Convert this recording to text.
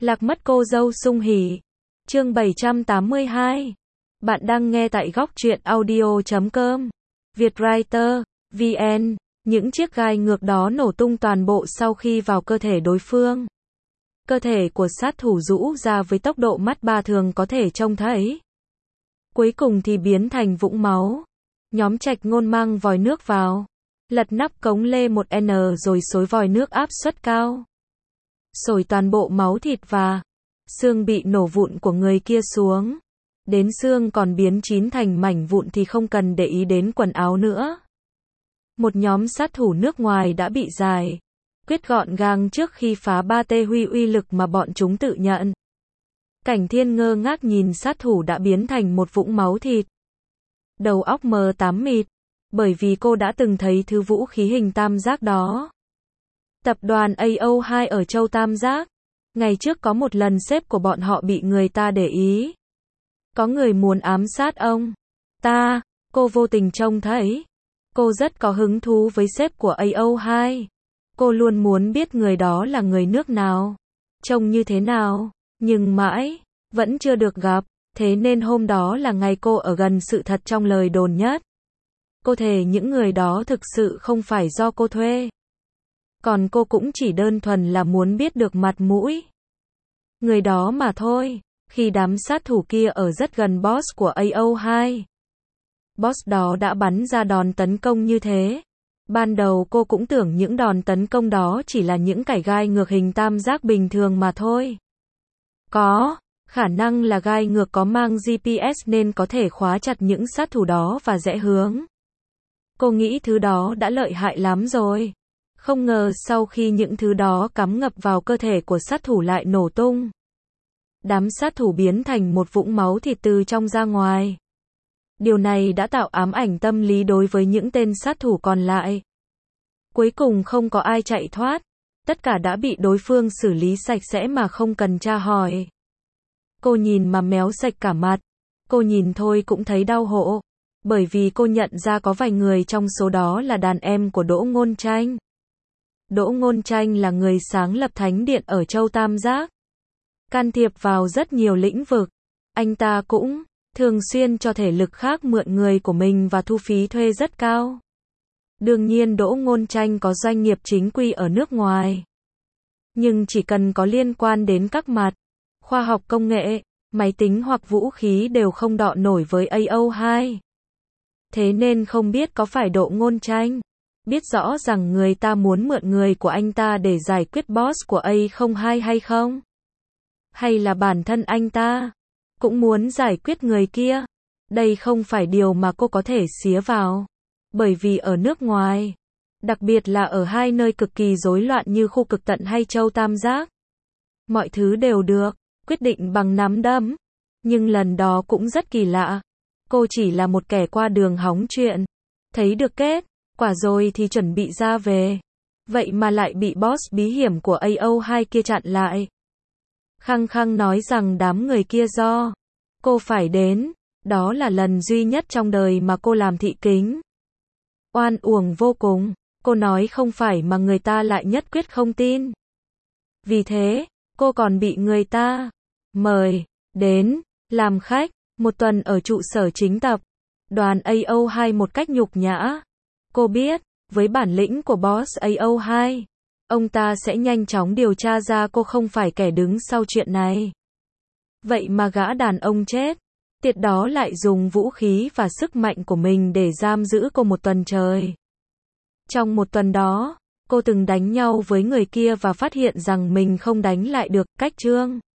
Lạc mất cô dâu sung hỉ. Chương 782. Bạn đang nghe tại góc truyện audio.com. Vietwriter, VN. Những chiếc gai ngược đó nổ tung toàn bộ sau khi vào cơ thể đối phương. Cơ thể của sát thủ rũ ra với tốc độ mắt ba thường có thể trông thấy. Cuối cùng thì biến thành vũng máu. Nhóm Trạch Ngôn mang vòi nước vào. Lật nắp cống lê 1N rồi xối vòi nước áp suất cao. Xổi toàn bộ máu thịt và xương bị nổ vụn của người kia xuống. Đến xương còn biến chín thành mảnh vụn thì không cần để ý đến quần áo nữa. Một nhóm sát thủ nước ngoài đã bị giải quyết gọn gàng trước khi phá 3T huy uy lực mà bọn chúng tự nhận. Cảnh Thiên ngơ ngác nhìn sát thủ đã biến thành một vũng máu thịt. Đầu óc mờ tám mịt, bởi vì cô đã từng thấy thứ vũ khí hình tam giác đó. Tập đoàn AO2 ở châu Tam Giác. Ngày trước có một lần sếp của bọn họ bị người ta để ý. Có người muốn ám sát ông ta, cô vô tình trông thấy. Cô rất có hứng thú với sếp của AO2. Cô luôn muốn biết người đó là người nước nào, trông như thế nào, nhưng mãi vẫn chưa được gặp, thế nên hôm đó là ngày cô ở gần sự thật trong lời đồn nhất. Cô thề những người đó thực sự không phải do cô thuê. Còn cô cũng chỉ đơn thuần là muốn biết được mặt mũi người đó mà thôi. Khi đám sát thủ kia ở rất gần boss của AO2, boss đó đã bắn ra đòn tấn công như thế. Ban đầu cô cũng tưởng những đòn tấn công đó chỉ là những cải gai ngược hình tam giác bình thường mà thôi. Có khả năng là gai ngược có mang GPS nên có thể khóa chặt những sát thủ đó và rẽ hướng. Cô nghĩ thứ đó đã lợi hại lắm rồi. Không ngờ sau khi những thứ đó cắm ngập vào cơ thể của sát thủ lại nổ tung. Đám sát thủ biến thành một vũng máu thịt từ trong ra ngoài. Điều này đã tạo ám ảnh tâm lý đối với những tên sát thủ còn lại. Cuối cùng không có ai chạy thoát. Tất cả đã bị đối phương xử lý sạch sẽ mà không cần tra hỏi. Cô nhìn mà méo sạch cả mặt. Cô nhìn thôi cũng thấy đau hổ. Bởi vì cô nhận ra có vài người trong số đó là đàn em của Đỗ Ngôn Tranh. Đỗ Ngôn Tranh là người sáng lập Thánh Điện ở châu Tam Giác. Can thiệp vào rất nhiều lĩnh vực. Anh ta cũng thường xuyên cho thể lực khác mượn người của mình và thu phí thuê rất cao. Đương nhiên Đỗ Ngôn Tranh có doanh nghiệp chính quy ở nước ngoài. Nhưng chỉ cần có liên quan đến các mặt khoa học công nghệ, máy tính hoặc vũ khí đều không đọ nổi với AO2. Thế nên không biết có phải Đỗ Ngôn Tranh biết rõ rằng người ta muốn mượn người của anh ta để giải quyết boss của A02 hay không? Hay là bản thân anh ta cũng muốn giải quyết người kia? Đây không phải điều mà cô có thể xía vào. Bởi vì ở nước ngoài, đặc biệt là ở hai nơi cực kỳ rối loạn như khu cực tận hay châu Tam Giác, mọi thứ đều được quyết định bằng nắm đấm. Nhưng lần đó cũng rất kỳ lạ. Cô chỉ là một kẻ qua đường hóng chuyện. Thấy được kết quả rồi thì chuẩn bị ra về. Vậy mà lại bị boss bí hiểm của AO2 kia chặn lại. Khăng khăng nói rằng đám người kia do cô phải đến. Đó là lần duy nhất trong đời mà cô làm thị kính. Oan uổng vô cùng. Cô nói không phải mà người ta lại nhất quyết không tin. Vì thế, cô còn bị người ta mời đến làm khách một tuần ở trụ sở chính tập đoàn AO2 một cách nhục nhã. Cô biết, với bản lĩnh của boss AO2, ông ta sẽ nhanh chóng điều tra ra cô không phải kẻ đứng sau chuyện này. Vậy mà gã đàn ông chết tiệt đó lại dùng vũ khí và sức mạnh của mình để giam giữ cô một tuần trời. Trong một tuần đó, cô từng đánh nhau với người kia và phát hiện rằng mình không đánh lại được. Cách chương